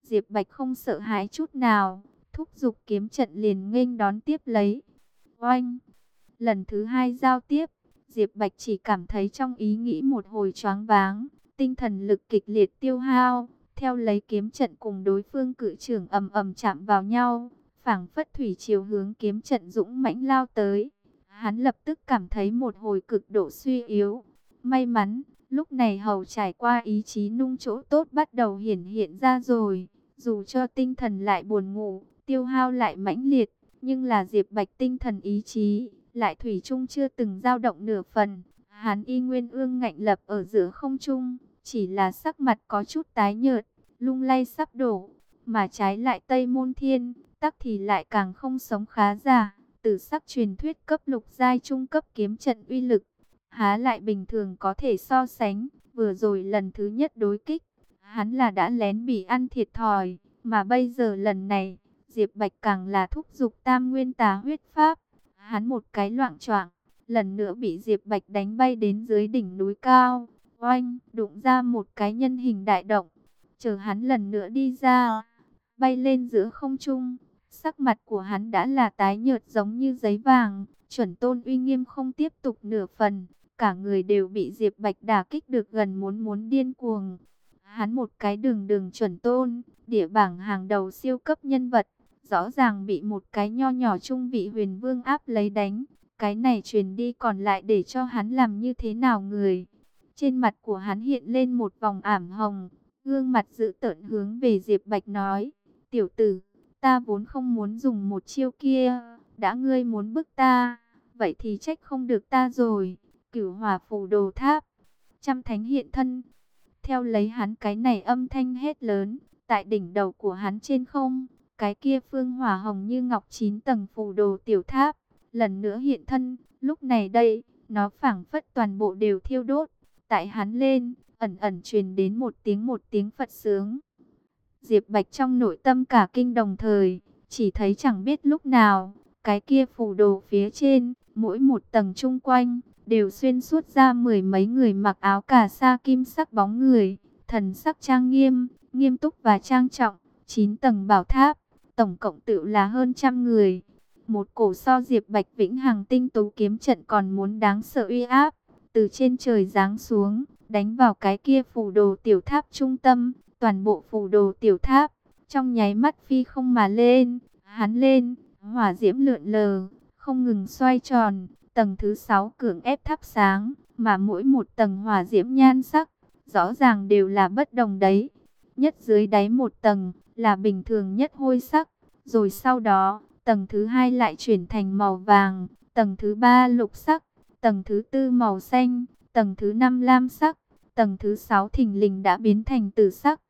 Diệp Bạch không sợ hãi chút nào, thúc giục kiếm trận liền nghênh đón tiếp lấy. Oanh! Lần thứ hai giao tiếp, Diệp Bạch chỉ cảm thấy trong ý nghĩ một hồi choáng váng, tinh thần lực kịch liệt tiêu hao, theo lấy kiếm trận cùng đối phương cự trưởng ầm ầm chạm vào nhau, phảng phất thủy chiều hướng kiếm trận dũng mãnh lao tới. Hắn lập tức cảm thấy một hồi cực độ suy yếu. May mắn, lúc này hầu trải qua ý chí nung chỗ tốt bắt đầu hiển hiện ra rồi. Dù cho tinh thần lại buồn ngủ, tiêu hao lại mãnh liệt, nhưng là Diệp Bạch tinh thần ý chí lại thủy chung chưa từng dao động nửa phần. Hắn y nguyên ương ngạnh lập ở giữa không trung, chỉ là sắc mặt có chút tái nhợt, lung lay sắp đổ, mà trái lại Tây Môn Thiên, tắc thì lại càng không sống khá giả. Tử sắc truyền thuyết cấp lục giai trung cấp kiếm trận uy lực, há lại bình thường có thể so sánh. Vừa rồi lần thứ nhất đối kích, hắn là đã lén bị ăn thiệt thòi, mà bây giờ lần này, Diệp Bạch càng là thúc giục tam nguyên tà huyết pháp. Hắn một cái loạng choạng, lần nữa bị Diệp Bạch đánh bay đến dưới đỉnh núi cao. Oanh, đụng ra một cái nhân hình đại động. Chờ hắn lần nữa đi ra, bay lên giữa không trung, sắc mặt của hắn đã là tái nhợt giống như giấy vàng, chuẩn tôn uy nghiêm không tiếp tục nửa phần, cả người đều bị Diệp Bạch đả kích được gần muốn điên cuồng. Hắn một cái đường đường chuẩn tôn, địa bảng hàng đầu siêu cấp nhân vật, rõ ràng bị một cái nho nhỏ trung vị huyền vương áp lấy đánh, cái này truyền đi còn lại để cho hắn làm như thế nào người. Trên mặt của hắn hiện lên một vòng ảm hồng, gương mặt dữ tợn hướng về Diệp Bạch nói, tiểu tử, ta vốn không muốn dùng một chiêu kia, đã ngươi muốn bức ta, vậy thì trách không được ta rồi. Cửu hỏa phù đồ tháp, trăm thánh hiện thân. Theo lấy hắn cái này âm thanh hét lớn, tại đỉnh đầu của hắn trên không, cái kia phương hỏa hồng như ngọc 9 tầng phù đồ tiểu tháp, lần nữa hiện thân. Lúc này đây, nó phảng phất toàn bộ đều thiêu đốt. Tại hắn lên, ẩn ẩn truyền đến một tiếng Phật sướng. Diệp Bạch trong nội tâm cả kinh đồng thời, chỉ thấy chẳng biết lúc nào, cái kia phù đồ phía trên, mỗi một tầng chung quanh, đều xuyên suốt ra mười mấy người mặc áo cà sa kim sắc bóng người, thần sắc trang nghiêm, nghiêm túc và trang trọng. 9 tầng bảo tháp, tổng cộng tự là hơn 100 người. Một cổ so Diệp Bạch vĩnh hằng tinh tú kiếm trận còn muốn đáng sợ uy áp, từ trên trời giáng xuống, đánh vào cái kia phù đồ tiểu tháp trung tâm. Toàn bộ phù đồ tiểu tháp, trong nháy mắt phi không mà lên, hắn lên, hỏa diễm lượn lờ, không ngừng xoay tròn. Tầng thứ 6 cưỡng ép thắp sáng, mà mỗi một tầng hỏa diễm nhan sắc, rõ ràng đều là bất đồng đấy. Nhất dưới đáy một tầng, là bình thường nhất hôi sắc, rồi sau đó, tầng thứ 2 lại chuyển thành màu vàng, tầng thứ 3 lục sắc, tầng thứ 4 màu xanh, tầng thứ 5 lam sắc, tầng thứ 6 thình lình đã biến thành tử sắc.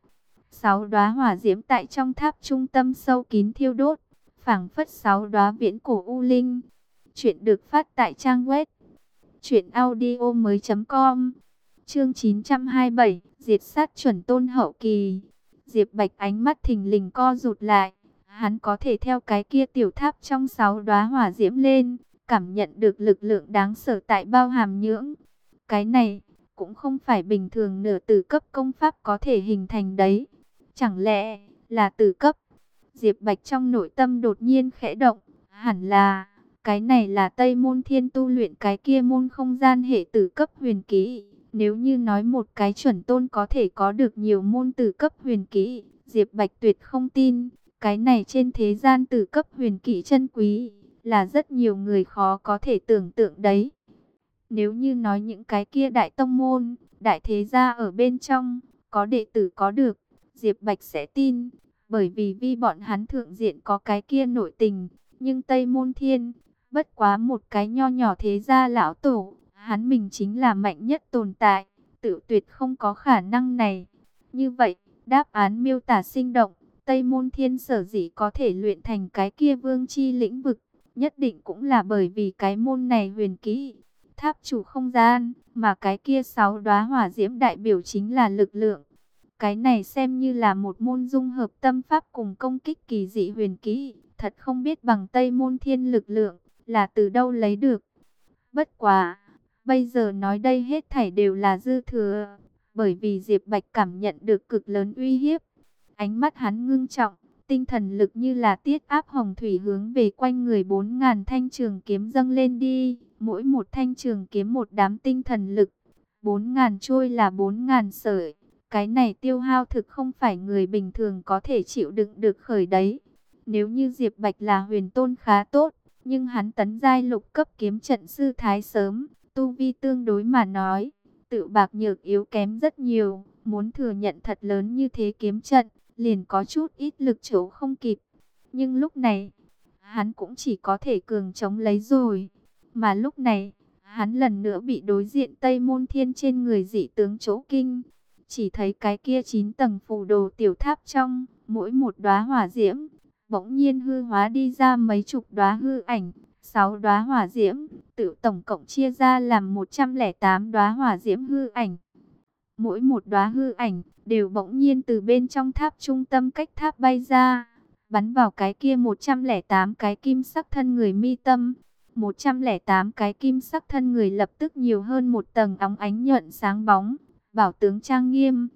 6 đóa hỏa diễm tại trong tháp trung tâm sâu kín thiêu đốt, phảng phất 6 đóa viễn cổ u linh. Chuyện được phát tại trang web truyệnaudiomoi.com. Chương 927, diệt sát chuẩn tôn hậu kỳ. Diệp Bạch ánh mắt thình lình co rụt lại, hắn có thể theo cái kia tiểu tháp trong 6 đóa hỏa diễm lên, cảm nhận được lực lượng đáng sợ tại bao hàm nhưỡng. Cái này cũng không phải bình thường nửa tử cấp công pháp có thể hình thành đấy. Chẳng lẽ là tử cấp? Diệp Bạch trong nội tâm đột nhiên khẽ động, hẳn là cái này là Tây Môn Thiên tu luyện cái kia môn không gian hệ tử cấp huyền kỹ. Nếu như nói một cái chuẩn tôn có thể có được nhiều môn tử cấp huyền kỹ, Diệp Bạch tuyệt không tin. Cái này trên thế gian tử cấp huyền kỹ chân quý, là rất nhiều người khó có thể tưởng tượng đấy. Nếu như nói những cái kia đại tông môn, đại thế gia ở bên trong, có đệ tử có được, Diệp Bạch sẽ tin, bởi vì bọn hắn thượng diện có cái kia nội tình. Nhưng Tây Môn Thiên, bất quá một cái nho nhỏ thế gia lão tổ, hắn mình chính là mạnh nhất tồn tại, tự tuyệt không có khả năng này. Như vậy, đáp án miêu tả sinh động, Tây Môn Thiên sở dĩ có thể luyện thành cái kia vương chi lĩnh vực, nhất định cũng là bởi vì cái môn này huyền kỹ. Tháp chủ không gian, mà cái kia 6 đóa hỏa diễm đại biểu chính là lực lượng. Cái này xem như là một môn dung hợp tâm pháp cùng công kích kỳ dị huyền kỹ, thật không biết bằng Tây Môn Thiên lực lượng là từ đâu lấy được. Bất quá, bây giờ nói đây hết thảy đều là dư thừa, bởi vì Diệp Bạch cảm nhận được cực lớn uy hiếp. Ánh mắt hắn ngưng trọng, tinh thần lực như là tiết áp hồng thủy hướng về quanh người 4.000 thanh trường kiếm dâng lên đi. Mỗi một thanh trường kiếm một đám tinh thần lực, 4.000 trôi là 4.000 sợi. Cái này tiêu hao thực không phải người bình thường có thể chịu đựng được khởi đấy. Nếu như Diệp Bạch là huyền tôn khá tốt, nhưng hắn tấn giai lục cấp kiếm trận sư thái sớm, tu vi tương đối mà nói, tự bạc nhược yếu kém rất nhiều. Muốn thừa nhận thật lớn như thế kiếm trận, liền có chút ít lực chỗ không kịp. Nhưng lúc này, hắn cũng chỉ có thể cường chống lấy rồi. Mà lúc này, hắn lần nữa bị đối diện Tây Môn Thiên trên người dị tướng chỗ kinh. Chỉ thấy cái kia 9 tầng phù đồ tiểu tháp trong, mỗi một đóa hỏa diễm, bỗng nhiên hư hóa đi ra mấy chục đóa hư ảnh. 6 đóa hỏa diễm, tự tổng cộng chia ra làm 108 đóa hỏa diễm hư ảnh. Mỗi một đóa hư ảnh đều bỗng nhiên từ bên trong tháp trung tâm cách tháp bay ra, bắn vào cái kia 108 cái kim sắc thân người mi tâm. 108 cái kim sắc thân người lập tức nhiều hơn một tầng óng ánh nhuận sáng bóng, bảo tướng trang nghiêm.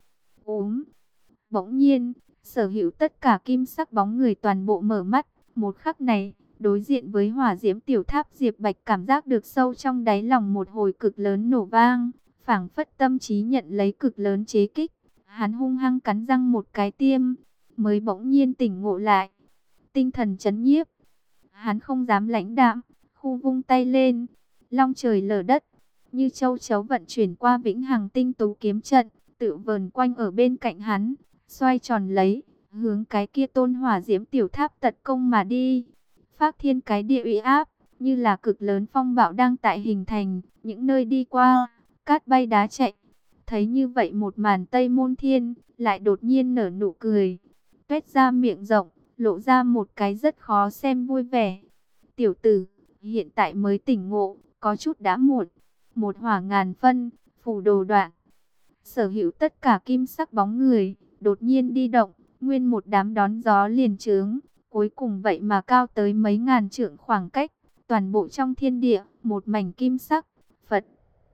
Bỗng nhiên, sở hữu tất cả kim sắc bóng người toàn bộ mở mắt. Một khắc này, đối diện với hỏa diễm tiểu tháp, Diệp Bạch cảm giác được sâu trong đáy lòng một hồi cực lớn nổ vang, phảng phất tâm trí nhận lấy cực lớn chế kích. Hắn hung hăng cắn răng một cái tiêm, mới bỗng nhiên tỉnh ngộ lại. Tinh thần chấn nhiếp, hắn không dám lãnh đạm, khu vung tay lên, long trời lở đất, như châu chấu vận chuyển qua vĩnh hằng tinh tú kiếm trận, tự vờn quanh ở bên cạnh hắn, xoay tròn lấy, hướng cái kia tôn hỏa diễm tiểu tháp tật công mà đi. Phác thiên cái địa uy áp, như là cực lớn phong bạo đang tại hình thành, những nơi đi qua, cát bay đá chạy. Thấy như vậy một màn, Tây Môn Thiên lại đột nhiên nở nụ cười, tuét ra miệng rộng, lộ ra một cái rất khó xem vui vẻ. Tiểu tử, hiện tại mới tỉnh ngộ, có chút đã muộn. Một hỏa ngàn phân, phù đồ đoạn. Sở hữu tất cả kim sắc bóng người, đột nhiên đi động, nguyên một đám đón gió liền trướng. Cuối cùng vậy mà cao tới mấy ngàn trượng khoảng cách, toàn bộ trong thiên địa, một mảnh kim sắc, Phật.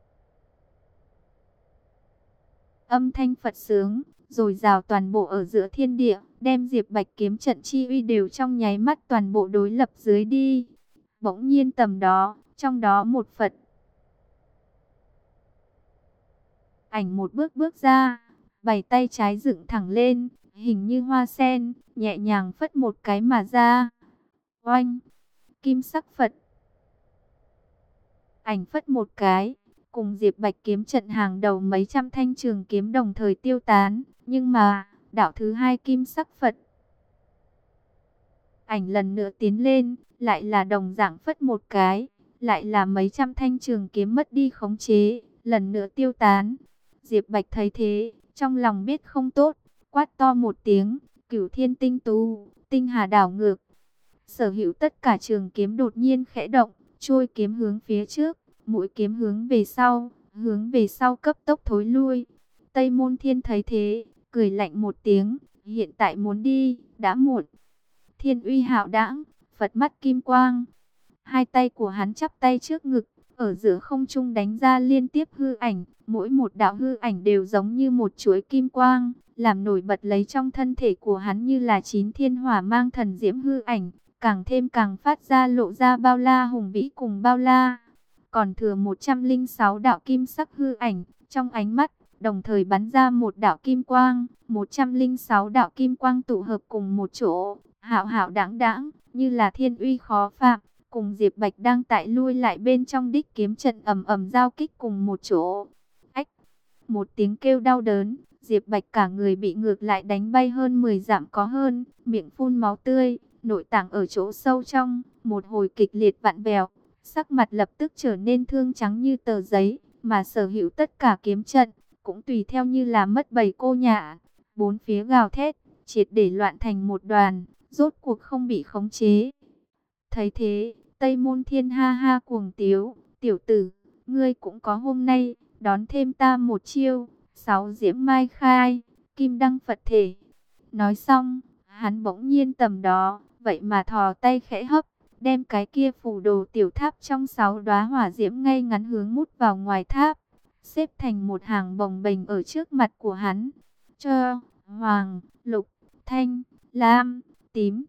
Âm thanh Phật sướng, rồi rào toàn bộ ở giữa thiên địa, đem Diệp Bạch kiếm trận chi uy đều trong nháy mắt toàn bộ đối lập dưới đi. Bỗng nhiên tầm đó, trong đó một Phật ảnh một bước bước ra, bảy tay trái dựng thẳng lên, hình như hoa sen, nhẹ nhàng phất một cái mà ra. Oanh! Kim sắc Phật ảnh phất một cái, cùng Diệp Bạch kiếm trận hàng đầu mấy trăm thanh trường kiếm đồng thời tiêu tán. Nhưng mà, đạo thứ hai kim sắc Phật ảnh lần nữa tiến lên, lại là đồng dạng phất một cái, lại là mấy trăm thanh trường kiếm mất đi khống chế, lần nữa tiêu tán. Diệp Bạch thấy thế, trong lòng biết không tốt, quát to một tiếng, Cửu Thiên Tinh Tú, tinh hà đảo ngược. Sở hữu tất cả trường kiếm đột nhiên khẽ động, trôi kiếm hướng phía trước, mũi kiếm hướng về sau cấp tốc thối lui. Tây Môn Thiên thấy thế, cười lạnh một tiếng, hiện tại muốn đi, đã muộn. Thiên uy hạo đãng, Phật mắt kim quang. Hai tay của hắn chắp tay trước ngực, ở giữa không trung đánh ra liên tiếp hư ảnh, mỗi một đạo hư ảnh đều giống như một chuỗi kim quang, làm nổi bật lấy trong thân thể của hắn như là 9 thiên hỏa mang thần diễm hư ảnh, càng thêm càng phát ra lộ ra bao la hùng vĩ cùng bao la. Còn thừa 106 đạo kim sắc hư ảnh, trong ánh mắt đồng thời bắn ra một đạo kim quang, 106 đạo kim quang tụ hợp cùng một chỗ, hạo hạo đãng đãng, như là thiên uy khó phạm, cùng Diệp Bạch đang tại lui lại bên trong đích kiếm trận ầm ầm giao kích cùng một chỗ. Ách! Một tiếng kêu đau đớn, Diệp Bạch cả người bị ngược lại đánh bay hơn 10 dặm có hơn, miệng phun máu tươi, nội tạng ở chỗ sâu trong, một hồi kịch liệt vặn vẹo, sắc mặt lập tức trở nên thương trắng như tờ giấy, mà sở hữu tất cả kiếm trận cũng tùy theo như là mất bầy cô nhạ, bốn phía gào thét, triệt để loạn thành một đoàn, rốt cuộc không bị khống chế. Thấy thế, Tây Môn Thiên ha ha cuồng tiếu, tiểu tử, ngươi cũng có hôm nay, đón thêm ta một chiêu, 6 diễm mai khai, kim đăng Phật thể. Nói xong, hắn bỗng nhiên tầm đó, vậy mà thò tay khẽ hấp, đem cái kia phù đồ tiểu tháp trong 6 đóa hỏa diễm ngay ngắn hướng mút vào ngoài tháp, xếp thành một hàng bồng bềnh ở trước mặt của hắn. Cho, hoàng, lục, thanh, lam, tím.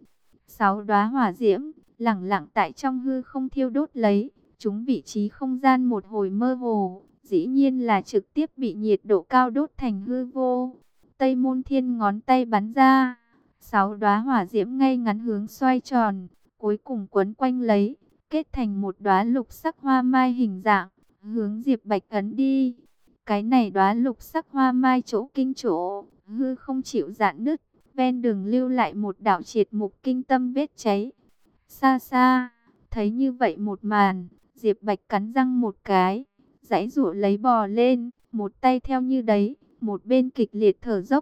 6 đóa hỏa diễm lẳng lặng tại trong hư không thiêu đốt lấy, chúng vị trí không gian một hồi mơ hồ, dĩ nhiên là trực tiếp bị nhiệt độ cao đốt thành hư vô. Tây Môn Thiên ngón tay bắn ra, 6 đóa hỏa diễm ngay ngắn hướng xoay tròn, cuối cùng quấn quanh lấy, kết thành một đóa lục sắc hoa mai hình dạng, hướng Diệp Bạch ấn đi. Cái này đóa lục sắc hoa mai chỗ kinh chỗ, hư không chịu rạn nứt, ven đường lưu lại một đạo triệt mục kinh tâm vết cháy. Xa xa, thấy như vậy một màn, Diệp Bạch cắn răng một cái, giãy giụa lấy bò lên, một tay theo như đấy, một bên kịch liệt thở dốc.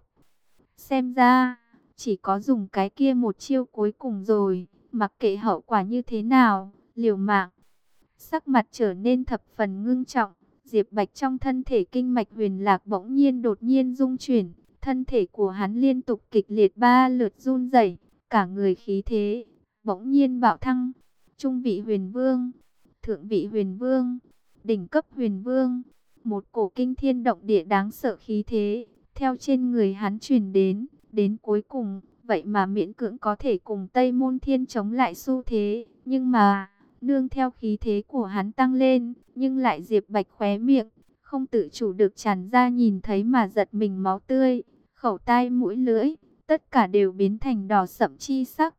Xem ra, chỉ có dùng cái kia một chiêu cuối cùng rồi, mặc kệ hậu quả như thế nào, liều mạng. Sắc mặt trở nên thập phần ngưng trọng, Diệp Bạch trong thân thể kinh mạch huyền lạc bỗng nhiên đột nhiên rung chuyển, thân thể của hắn liên tục kịch liệt 3 lượt run rẩy, cả người khí thế bỗng nhiên bạo thăng, trung vị huyền vương, thượng vị huyền vương, đỉnh cấp huyền vương, một cổ kinh thiên động địa đáng sợ khí thế theo trên người hắn truyền đến cuối cùng, vậy mà miễn cưỡng có thể cùng Tây Môn Thiên chống lại xu thế, nhưng mà nương theo khí thế của hắn tăng lên, nhưng lại Diệp Bạch khóe miệng không tự chủ được tràn ra nhìn thấy mà giật mình máu tươi, khẩu tai mũi lưỡi, tất cả đều biến thành đỏ sẫm chi sắc.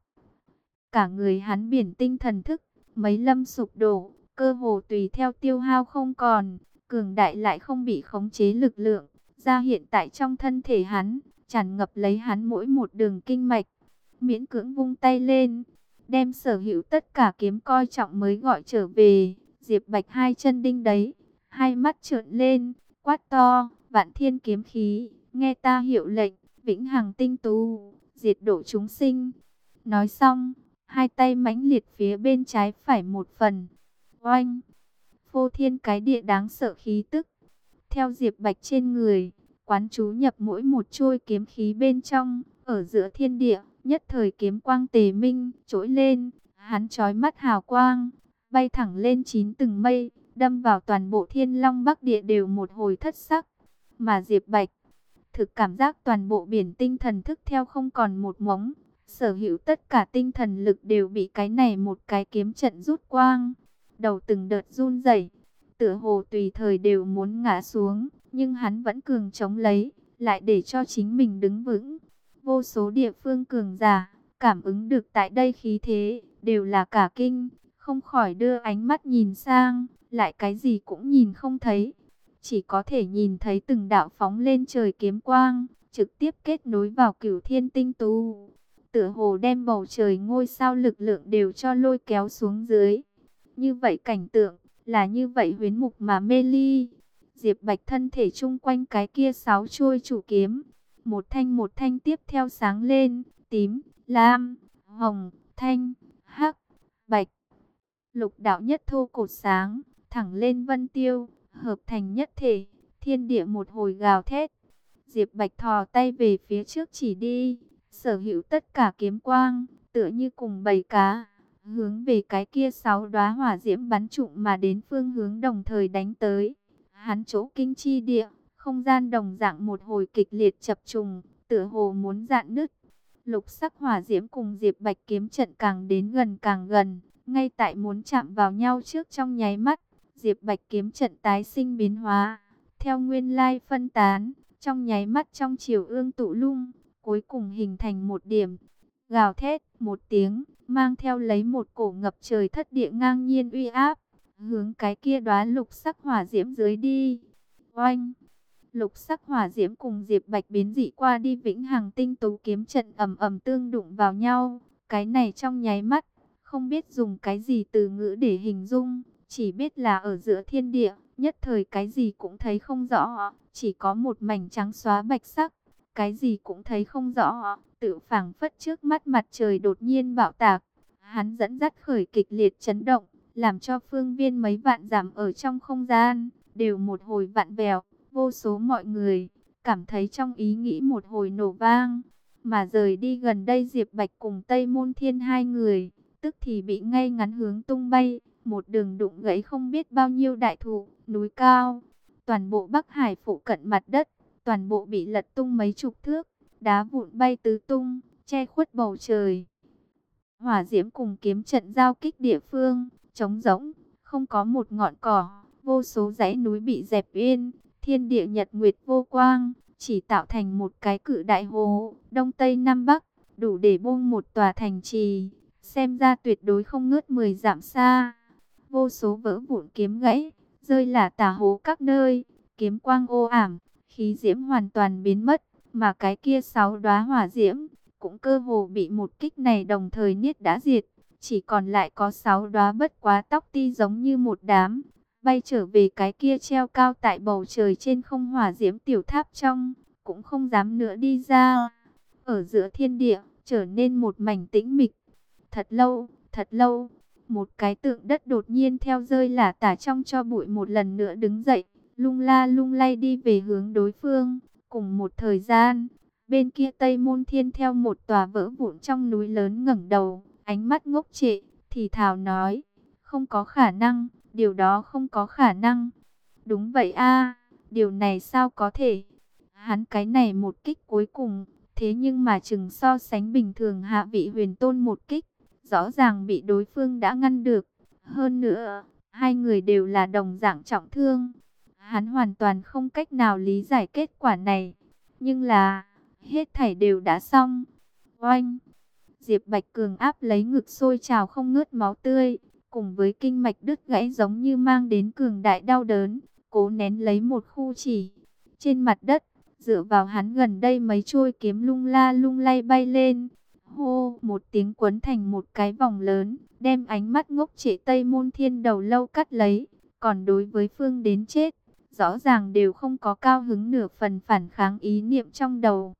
Cả người hắn biển tinh thần thức, mấy lâm sụp đổ, cơ hồ tùy theo tiêu hao không còn, cường đại lại không bị khống chế lực lượng, ra hiện tại trong thân thể hắn, tràn ngập lấy hắn mỗi một đường kinh mạch. Miễn cưỡng vung tay lên, đem sở hữu tất cả kiếm coi trọng mới gọi trở về. Diệp Bạch hai chân đinh đấy, hai mắt trợn lên, quát to, vạn thiên kiếm khí, nghe ta hiệu lệnh, vĩnh hằng tinh tú, diệt độ chúng sinh. Nói xong, hai tay mãnh liệt phía bên trái phải một phần. Oanh! Phô thiên cái địa đáng sợ khí tức. Theo Diệp Bạch trên người, quán chú nhập mỗi một chuôi kiếm khí bên trong, ở giữa thiên địa, nhất thời kiếm quang tề minh, trỗi lên, hắn chói mắt hào quang, bay thẳng lên 9 tầng mây, đâm vào toàn bộ Thiên Long Bắc Địa đều một hồi thất sắc. Mà Diệp Bạch, thực cảm giác toàn bộ biển tinh thần thức theo không còn một mống, sở hữu tất cả tinh thần lực đều bị cái này một cái kiếm trận rút quang. Đầu từng đợt run rẩy, tựa hồ tùy thời đều muốn ngã xuống, nhưng hắn vẫn cường chống lấy, lại để cho chính mình đứng vững. Vô số địa phương cường giả, cảm ứng được tại đây khí thế, đều là cả kinh, không khỏi đưa ánh mắt nhìn sang, lại cái gì cũng nhìn không thấy. Chỉ có thể nhìn thấy từng đạo phóng lên trời kiếm quang, trực tiếp kết nối vào Cửu Thiên Tinh Tú. Tựa hồ đem bầu trời ngôi sao lực lượng đều cho lôi kéo xuống dưới. Như vậy cảnh tượng, là như vậy huyến mục mà mê ly. Diệp Bạch thân thể chung quanh cái kia 6 chuôi chủ kiếm, một thanh tiếp theo sáng lên, tím, lam, hồng, thanh, hắc, bạch. Lục đạo nhất thô cột sáng, thẳng lên vân tiêu, hợp thành nhất thể, thiên địa một hồi gào thét. Diệp Bạch thò tay về phía trước chỉ đi, sở hữu tất cả kiếm quang, tựa như cùng bầy cá, hướng về cái kia 6 đóa hỏa diễm bắn trụm mà đến phương hướng đồng thời đánh tới. Hắn chỗ kinh chi địa, không gian đồng dạng một hồi kịch liệt chập trùng, tựa hồ muốn rạn nứt. Lục sắc hỏa diễm cùng Diệp Bạch kiếm trận càng đến gần càng gần, ngay tại muốn chạm vào nhau trước trong nháy mắt, Diệp Bạch kiếm trận tái sinh biến hóa, theo nguyên lai phân tán, trong nháy mắt trong chiều ương tụ lung, cuối cùng hình thành một điểm. Gào thét một tiếng, mang theo lấy một cổ ngập trời thất địa ngang nhiên uy áp, hướng cái kia đóa lục sắc hỏa diễm dưới đi. Oanh! Lục sắc hỏa diễm cùng Diệp Bạch biến dị qua đi vĩnh hằng tinh tú kiếm trận ầm ầm tương đụng vào nhau. Cái này trong nháy mắt, không biết dùng cái gì từ ngữ để hình dung, chỉ biết là ở giữa thiên địa, nhất thời cái gì cũng thấy không rõ, chỉ có một mảnh trắng xóa bạch sắc, cái gì cũng thấy không rõ, tự phảng phất trước mắt mặt trời đột nhiên bạo tạc. Hắn dẫn dắt khởi kịch liệt chấn động, làm cho phương viên mấy vạn dặm ở trong không gian đều một hồi vặn vẹo, vô số mọi người cảm thấy trong ý nghĩ một hồi nổ vang, mà rời đi gần đây Diệp Bạch cùng Tây Môn Thiên hai người, tức thì bị ngay ngắn hướng tung bay, một đường đụng gãy không biết bao nhiêu đại thụ, núi cao, toàn bộ Bắc Hải phụ cận mặt đất, toàn bộ bị lật tung mấy chục thước, đá vụn bay tứ tung, che khuất bầu trời. Hỏa diễm cùng kiếm trận giao kích địa phương, trống rỗng, không có một ngọn cỏ, vô số dãy núi bị dẹp yên, thiên địa nhật nguyệt vô quang, chỉ tạo thành một cái cự đại hồ, đông tây nam bắc, đủ để bung một tòa thành trì, xem ra tuyệt đối không ngớt 10 dặm xa. Vô số vỡ vụn kiếm gãy, rơi lả tả hố các nơi, kiếm quang ô ảm, khí diễm hoàn toàn biến mất, mà cái kia 6 đóa hỏa diễm cũng cơ hồ bị một kích này đồng thời niết đã diệt, chỉ còn lại có 6 đóa bất quá tóc ti giống như một đám, bay trở về cái kia treo cao tại bầu trời trên không hỏa diễm tiểu tháp trong, cũng không dám nữa đi ra. Ở giữa thiên địa, trở nên một mảnh tĩnh mịch. Thật lâu, một cái tượng đất đột nhiên theo rơi lả tả trong cho bụi một lần nữa đứng dậy, lung la lung lay đi về hướng đối phương. Cùng một thời gian, bên kia Tây Môn Thiên theo một tòa vỡ vụn trong núi lớn ngẩng đầu, ánh mắt ngốc trệ, thì thào nói, không có khả năng, điều đó không có khả năng. Đúng vậy a, điều này sao có thể? Hắn cái này một kích cuối cùng, thế nhưng mà chừng so sánh bình thường hạ vị huyền tôn một kích, rõ ràng bị đối phương đã ngăn được. Hơn nữa, hai người đều là đồng dạng trọng thương. Hắn hoàn toàn không cách nào lý giải kết quả này. Nhưng là, hết thảy đều đã xong. Oanh! Diệp Bạch Cường áp lấy ngực sôi trào không ngớt máu tươi, cùng với kinh mạch đứt gãy giống như mang đến cường đại đau đớn, cố nén lấy một khu chỉ. Trên mặt đất, dựa vào hắn gần đây mấy trôi kiếm lung la lung lay bay lên. Hô, một tiếng quấn thành một cái vòng lớn, đem ánh mắt ngốc trệ Tây Môn Thiên đầu lâu cắt lấy. Còn đối với phương đến chết, rõ ràng đều không có cao hứng nửa phần phản kháng ý niệm trong đầu.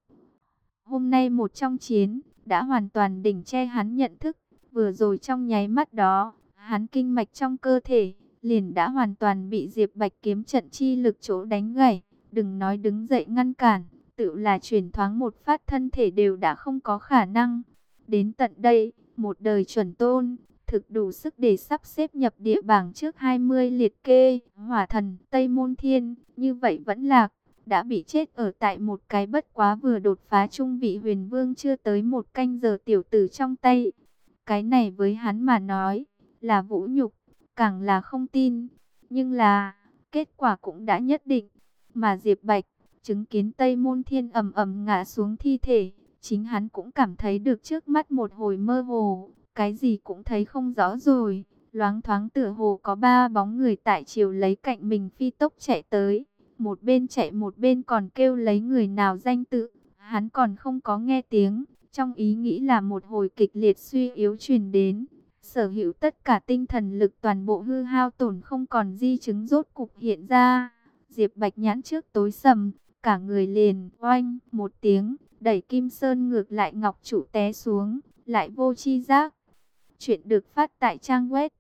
Hôm nay một trong chiến, đã hoàn toàn đỉnh che hắn nhận thức. Vừa rồi trong nháy mắt đó, hắn kinh mạch trong cơ thể, liền đã hoàn toàn bị Diệp Bạch kiếm trận chi lực chỗ đánh gãy. Đừng nói đứng dậy ngăn cản, tự là chuyển thoáng một phát thân thể đều đã không có khả năng. Đến tận đây, một đời chuẩn tôn, thực đủ sức để sắp xếp nhập địa bảng trước 20 liệt kê, hỏa thần, Tây Môn Thiên, như vậy vẫn lạc, đã bị chết ở tại một cái bất quá vừa đột phá trung vị huyền vương chưa tới một canh giờ tiểu tử trong tay. Cái này với hắn mà nói, là vũ nhục, càng là không tin, nhưng là, kết quả cũng đã nhất định. Mà Diệp Bạch, chứng kiến Tây Môn Thiên ầm ầm ngã xuống thi thể, chính hắn cũng cảm thấy được trước mắt một hồi mơ hồ, cái gì cũng thấy không rõ rồi. Loáng thoáng tựa hồ có 3 bóng người tại chiều lấy cạnh mình phi tốc chạy tới, một bên chạy một bên còn kêu lấy người nào danh tự, hắn còn không có nghe tiếng, trong ý nghĩ là một hồi kịch liệt suy yếu truyền đến. Sở hữu tất cả tinh thần lực toàn bộ hư hao tổn không còn di chứng rốt cục hiện ra. Diệp Bạch nhãn trước tối sầm, cả người liền oanh một tiếng, đẩy Kim Sơn ngược lại ngọc trụ té xuống, lại vô chi giác. Chuyện được phát tại trang web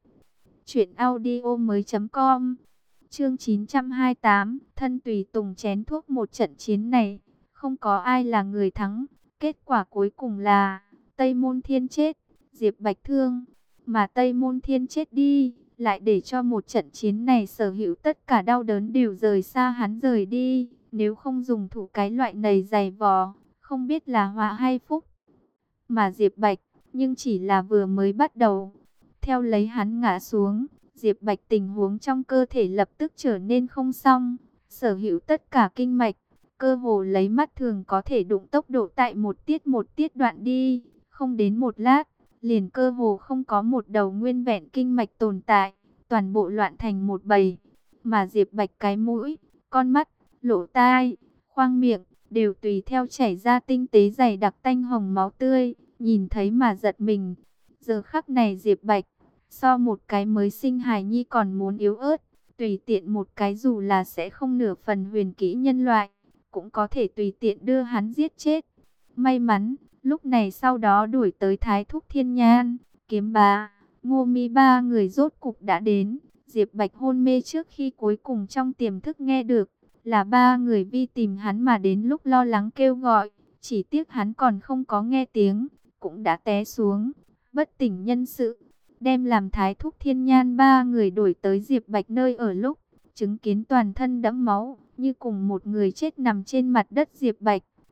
truyệnaudiomoi.com. Chương 928, thân tùy tùng chén thuốc. Một trận chiến này, không có ai là người thắng, kết quả cuối cùng là Tây Môn Thiên chết, Diệp Bạch thương, mà Tây Môn Thiên chết đi, lại để cho một trận chiến này sở hữu tất cả đau đớn đều rời xa hắn rời đi. Nếu không dùng thủ cái loại này dày vò, không biết là họa hay phúc. Mà Diệp Bạch, nhưng chỉ là vừa mới bắt đầu. Theo lấy hắn ngã xuống, Diệp Bạch tình huống trong cơ thể lập tức trở nên không xong. Sở hữu tất cả kinh mạch, cơ hồ lấy mắt thường có thể đụng tốc độ tại một tiết đoạn đi. Không đến một lát, liền cơ hồ không có một đầu nguyên vẹn kinh mạch tồn tại, toàn bộ loạn thành một bầy. Mà Diệp Bạch cái mũi, con mắt, lỗ tai, khoang miệng, đều tùy theo chảy ra tinh tế dày đặc tanh hồng máu tươi, nhìn thấy mà giật mình. Giờ khắc này Diệp Bạch, so một cái mới sinh hài nhi còn muốn yếu ớt, tùy tiện một cái dù là sẽ không nửa phần huyền kỹ nhân loại, cũng có thể tùy tiện đưa hắn giết chết. May mắn, lúc này sau đó đuổi tới Thái Thúc Thiên Nhan, Kiếm Bá, Ngô Mi 3 người rốt cục đã đến. Diệp Bạch hôn mê trước khi cuối cùng trong tiềm thức nghe được, là 3 người vi tìm hắn mà đến lúc lo lắng kêu gọi, chỉ tiếc hắn còn không có nghe tiếng, cũng đã té xuống, bất tỉnh nhân sự. Đem làm Thái Thúc Thiên Nhan 3 người đuổi tới Diệp Bạch nơi ở lúc, chứng kiến toàn thân đẫm máu, như cùng một người chết nằm trên mặt đất Diệp Bạch,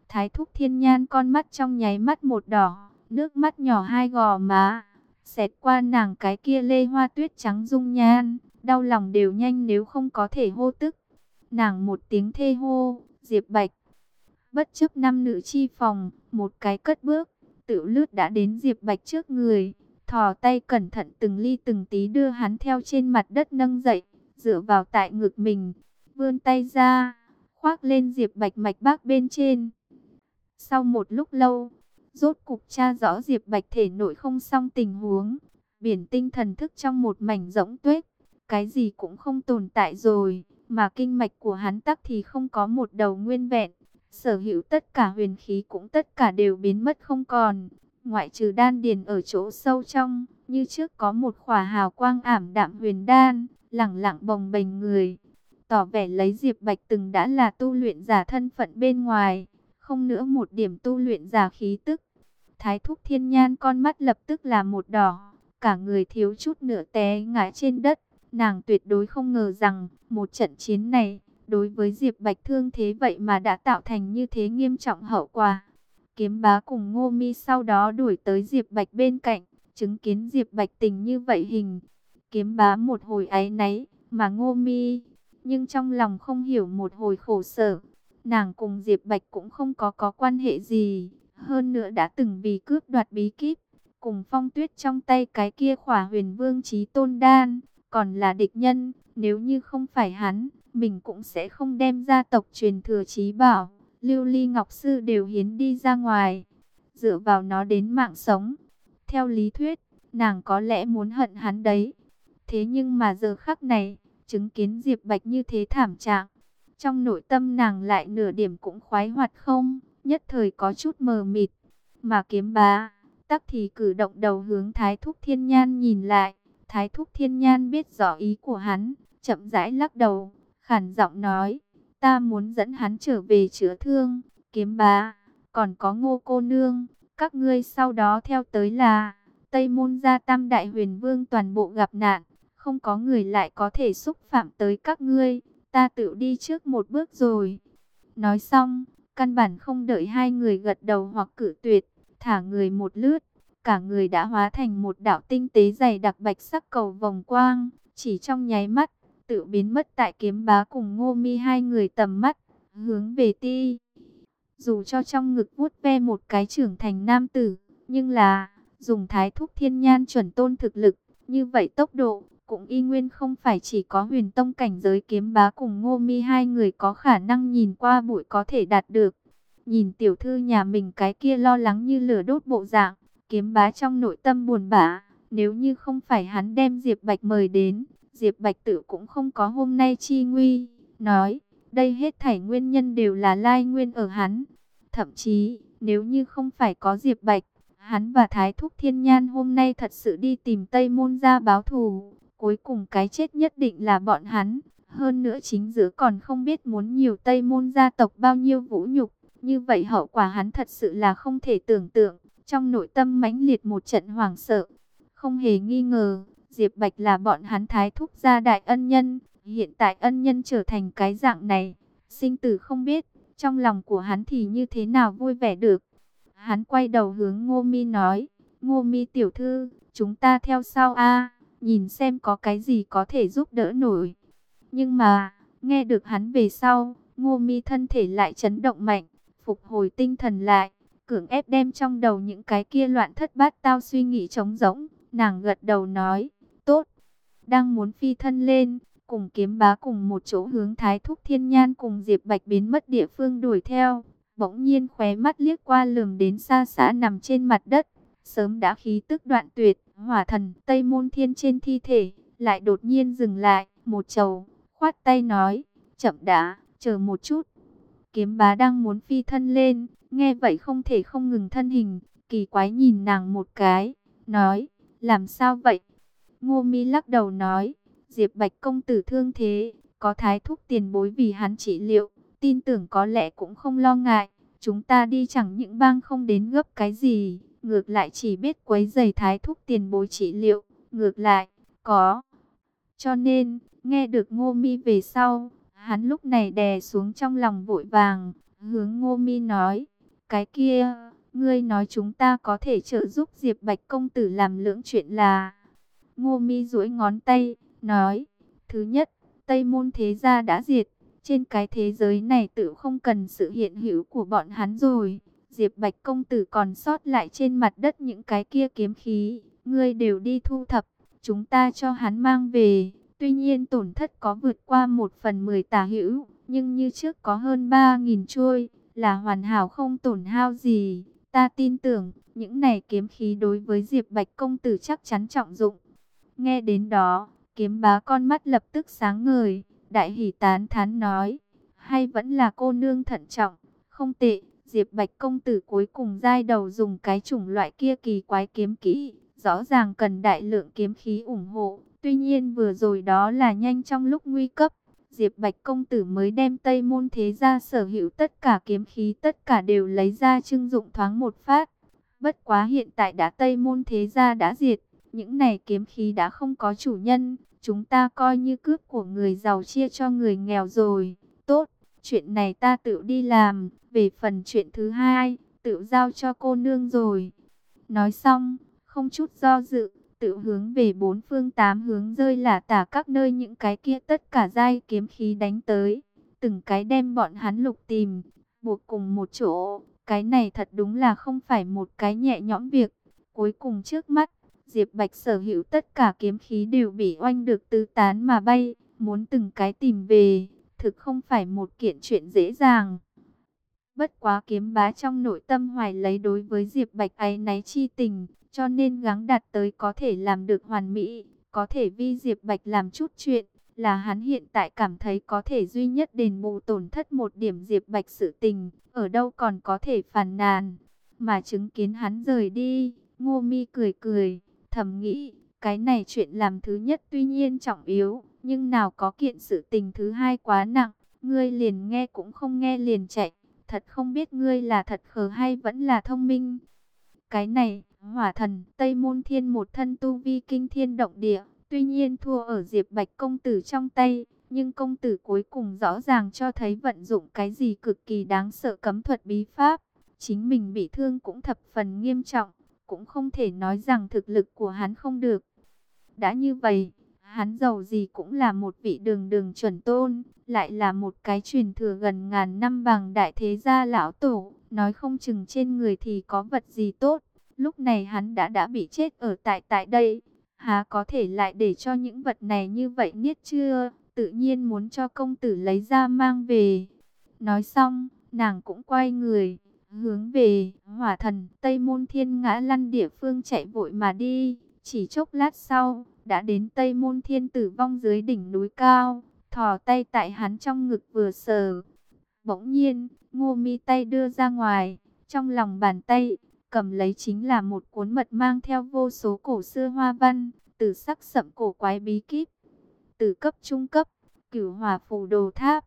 Thái thúc Thiên Nhan con mắt trong nháy mắt một đỏ, nước mắt nhỏ hai gò má, xẹt qua nàng cái kia lê hoa tuyết trắng dung nhan, đau lòng đều nhanh nếu không có thể hô tức. Nàng một tiếng thê hô, Diệp Bạch. Bất chấp nam nữ chi phòng, một cái cất bước, tự lướt đã đến Diệp Bạch trước người, thò tay cẩn thận từng ly từng tí đưa hắn theo trên mặt đất nâng dậy, dựa vào tại ngực mình, vươn tay ra, khoác lên Diệp Bạch mạch bác bên trên. Sau một lúc lâu, rốt cục tra rõ Diệp Bạch thể nội không xong tình huống, biển tinh thần thức trong một mảnh rỗng tuếch, cái gì cũng không tồn tại rồi, mà kinh mạch của hắn tắc thì không có một đầu nguyên vẹn, sở hữu tất cả huyền khí cũng tất cả đều biến mất không còn, ngoại trừ đan điền ở chỗ sâu trong, như trước có một khỏa hào quang ảm đạm huyền đan, lẳng lặng bồng bềnh người, tỏ vẻ lấy Diệp Bạch từng đã là tu luyện giả thân phận bên ngoài, không nữa một điểm tu luyện giả khí tức. Thái thúc Thiên Nhan con mắt lập tức là một đỏ, cả người thiếu chút nữa té ngã trên đất. Nàng tuyệt đối không ngờ rằng một trận chiến này đối với Diệp Bạch thương thế vậy mà đã tạo thành như thế nghiêm trọng hậu quả. Kiếm Bá cùng Ngô Mi sau đó đuổi tới Diệp Bạch bên cạnh, chứng kiến Diệp Bạch tình như vậy hình. Kiếm Bá một hồi áy náy, mà Ngô Mi nhưng trong lòng không hiểu một hồi khổ sở. Nàng cùng Diệp Bạch cũng không có quan hệ gì, hơn nữa đã từng vì cướp đoạt bí kíp, cùng Phong Tuyết trong tay cái kia khỏa Huyền Vương Chí Tôn đan, còn là địch nhân. Nếu như không phải hắn, mình cũng sẽ không đem gia tộc truyền thừa chí bảo, Lưu Ly Ngọc Sư đều hiến đi ra ngoài, dựa vào nó đến mạng sống. Theo lý thuyết, nàng có lẽ muốn hận hắn đấy. Thế nhưng mà giờ khắc này, chứng kiến Diệp Bạch như thế thảm trạng, trong nội tâm nàng lại nửa điểm cũng khoái hoạt không, nhất thời có chút mờ mịt. Mà Kiếm Bá tắc thì cử động đầu hướng Thái thúc Thiên Nhan nhìn lại. Thái thúc Thiên Nhan biết rõ ý của hắn, chậm rãi lắc đầu, khản giọng nói, ta muốn dẫn hắn trở về chữa thương. Kiếm Bá, còn có Ngô cô nương, các ngươi sau đó theo tới là Tây Môn gia Tam Đại Huyền Vương toàn bộ gặp nạn, không có người lại có thể xúc phạm tới các ngươi, ta tự đi trước một bước rồi. Nói xong, căn bản không đợi hai người gật đầu hoặc cự tuyệt, thả người một lướt, cả người đã hóa thành một đạo tinh tế dày đặc bạch sắc cầu vòng quang, chỉ trong nháy mắt, tự biến mất tại Kiếm Bá cùng Ngô Mi hai người tầm mắt, hướng về Ti. Dù cho trong ngực vuốt ve một cái trưởng thành nam tử, nhưng là dùng Thái thúc Thiên Nhan chuẩn tôn thực lực, như vậy tốc độ cũng y nguyên không phải chỉ có Huyền Tông cảnh giới Kiếm Bá cùng Ngô Mi hai người có khả năng nhìn qua bụi có thể đạt được. Nhìn tiểu thư nhà mình cái kia lo lắng như lửa đốt bộ dạng, Kiếm Bá trong nội tâm buồn bã. Nếu như không phải hắn đem Diệp Bạch mời đến, Diệp Bạch tự cũng không có hôm nay chi nguy. Nói, đây hết thảy nguyên nhân đều là lai nguyên ở hắn. Thậm chí, nếu như không phải có Diệp Bạch, hắn và Thái thúc Thiên Nhan hôm nay thật sự đi tìm Tây Môn gia báo thù, cuối cùng cái chết nhất định là bọn hắn. Hơn nữa chính giữa còn không biết muốn nhiều Tây Môn gia tộc bao nhiêu vũ nhục. Như vậy hậu quả hắn thật sự là không thể tưởng tượng. Trong nội tâm mãnh liệt một trận hoảng sợ. Không hề nghi ngờ, Diệp Bạch là bọn hắn Thái thúc gia đại ân nhân. Hiện tại ân nhân trở thành cái dạng này, sinh tử không biết, trong lòng của hắn thì như thế nào vui vẻ được. Hắn quay đầu hướng Ngô Mi nói, Ngô Mi tiểu thư, chúng ta theo sau a, nhìn xem có cái gì có thể giúp đỡ nổi. Nhưng mà, nghe được hắn về sau, Ngô Mi thân thể lại chấn động mạnh, phục hồi tinh thần lại, cưỡng ép đem trong đầu những cái kia loạn thất bát tao suy nghĩ trống rỗng. Nàng gật đầu nói, tốt. Đang muốn phi thân lên, cùng Kiếm Bá cùng một chỗ hướng Thái thúc Thiên Nhan cùng Diệp Bạch biến mất địa phương đuổi theo. Bỗng nhiên khóe mắt liếc qua lườm đến xa xã nằm trên mặt đất, sớm đã khí tức đoạn tuyệt, hỏa thần Tây Môn Thiên trên thi thể, lại đột nhiên dừng lại, một trầu, khoát tay nói, chậm đã, chờ một chút. Kiếm Bá đang muốn phi thân lên, nghe vậy không thể không ngừng thân hình, kỳ quái nhìn nàng một cái, nói, làm sao vậy? Ngô Mi lắc đầu nói, Diệp Bạch công tử thương thế, có Thái thúc tiền bối vì hắn trị liệu, tin tưởng có lẽ cũng không lo ngại. Chúng ta đi chẳng những bang không đến gấp cái gì, ngược lại chỉ biết quấy rầy Thái thúc tiền bối trị liệu, ngược lại, có. Cho nên, nghe được Ngô Mi về sau, hắn lúc này đè xuống trong lòng vội vàng, hướng Ngô Mi nói, Cái kia, ngươi nói chúng ta có thể trợ giúp Diệp Bạch công tử làm lưỡng chuyện là... Ngô Mi duỗi ngón tay, nói, thứ nhất, Tây Môn thế gia đã diệt, trên cái thế giới này tự không cần sự hiện hữu của bọn hắn rồi. Diệp Bạch công tử còn sót lại trên mặt đất những cái kia kiếm khí, ngươi đều đi thu thập, chúng ta cho hắn mang về. Tuy nhiên tổn thất có vượt qua 1/10 tả hữu, nhưng như trước có hơn 3.000 chuôi, là hoàn hảo không tổn hao gì. Ta tin tưởng, những này kiếm khí đối với Diệp Bạch công tử chắc chắn trọng dụng. Nghe đến đó, Kiếm Bá con mắt lập tức sáng ngời, đại hỉ tán thán nói, hay vẫn là cô nương thận trọng, không tệ. Diệp Bạch công tử cuối cùng giai đầu dùng cái chủng loại kia kỳ quái kiếm kỹ, rõ ràng cần đại lượng kiếm khí ủng hộ. Tuy nhiên vừa rồi đó là nhanh trong lúc nguy cấp, Diệp Bạch công tử mới đem Tây Môn thế gia sở hữu tất cả kiếm khí tất cả đều lấy ra trưng dụng thoáng một phát. Bất quá hiện tại đã Tây Môn thế gia đã diệt, những này kiếm khí đã không có chủ nhân, chúng ta coi như cướp của người giàu chia cho người nghèo rồi. Tốt, chuyện này ta tự đi làm, về phần chuyện thứ hai, tự giao cho cô nương rồi. Nói xong, không chút do dự, tự hướng về bốn phương tám hướng rơi lả tả các nơi những cái kia tất cả giai kiếm khí đánh tới. Từng cái đem bọn hắn lục tìm, buộc cùng một chỗ. Cái này thật đúng là không phải một cái nhẹ nhõm việc. Cuối cùng trước mắt, Diệp Bạch sở hữu tất cả kiếm khí đều bị oanh được tứ tán mà bay. Muốn từng cái tìm về, thực không phải một kiện chuyện dễ dàng. Bất quá Kiếm Bá trong nội tâm hoài lấy đối với Diệp Bạch áy náy chi tình, cho nên gắng đạt tới có thể làm được hoàn mỹ, có thể vi Diệp Bạch làm chút chuyện, là hắn hiện tại cảm thấy có thể duy nhất đền bù tổn thất một điểm Diệp Bạch sự tình, ở đâu còn có thể phàn nàn. Mà chứng kiến hắn rời đi, Ngô Mi cười cười, thầm nghĩ, cái này chuyện làm thứ nhất tuy nhiên trọng yếu, nhưng nào có kiện sự tình thứ hai quá nặng, ngươi liền nghe cũng không nghe liền chạy. Thật không biết ngươi là thật khờ hay vẫn là thông minh. Cái này, Hỏa Thần Tây Môn Thiên một thân tu vi kinh thiên động địa, tuy nhiên thua ở Diệp Bạch công tử trong tay, nhưng công tử cuối cùng rõ ràng cho thấy vận dụng cái gì cực kỳ đáng sợ cấm thuật bí pháp, chính mình bị thương cũng thập phần nghiêm trọng, cũng không thể nói rằng thực lực của hắn không được. Đã như vậy, hắn giàu gì cũng là một vị đường đường chuẩn tôn, lại là một cái truyền thừa gần ngàn năm bằng đại thế gia lão tổ, nói không chừng trên người thì có vật gì tốt. Lúc này hắn đã bị chết ở tại đây, há có thể lại để cho những vật này như vậy niết chưa, tự nhiên muốn cho công tử lấy ra mang về. Nói xong, nàng cũng quay người, hướng về Hỏa Thần Tây Môn Thiên ngã lăn địa phương chạy vội mà đi. Chỉ chốc lát sau, đã đến Tây Môn Thiên tử vong dưới đỉnh núi cao, thò tay tại hắn trong ngực vừa sờ. Bỗng nhiên, Ngô Mi tay đưa ra ngoài, trong lòng bàn tay, cầm lấy chính là một cuốn mật mang theo vô số cổ xưa hoa văn, từ sắc sẫm cổ quái bí kíp, từ cấp trung cấp, Cửu Hỏa Phù Đồ Tháp.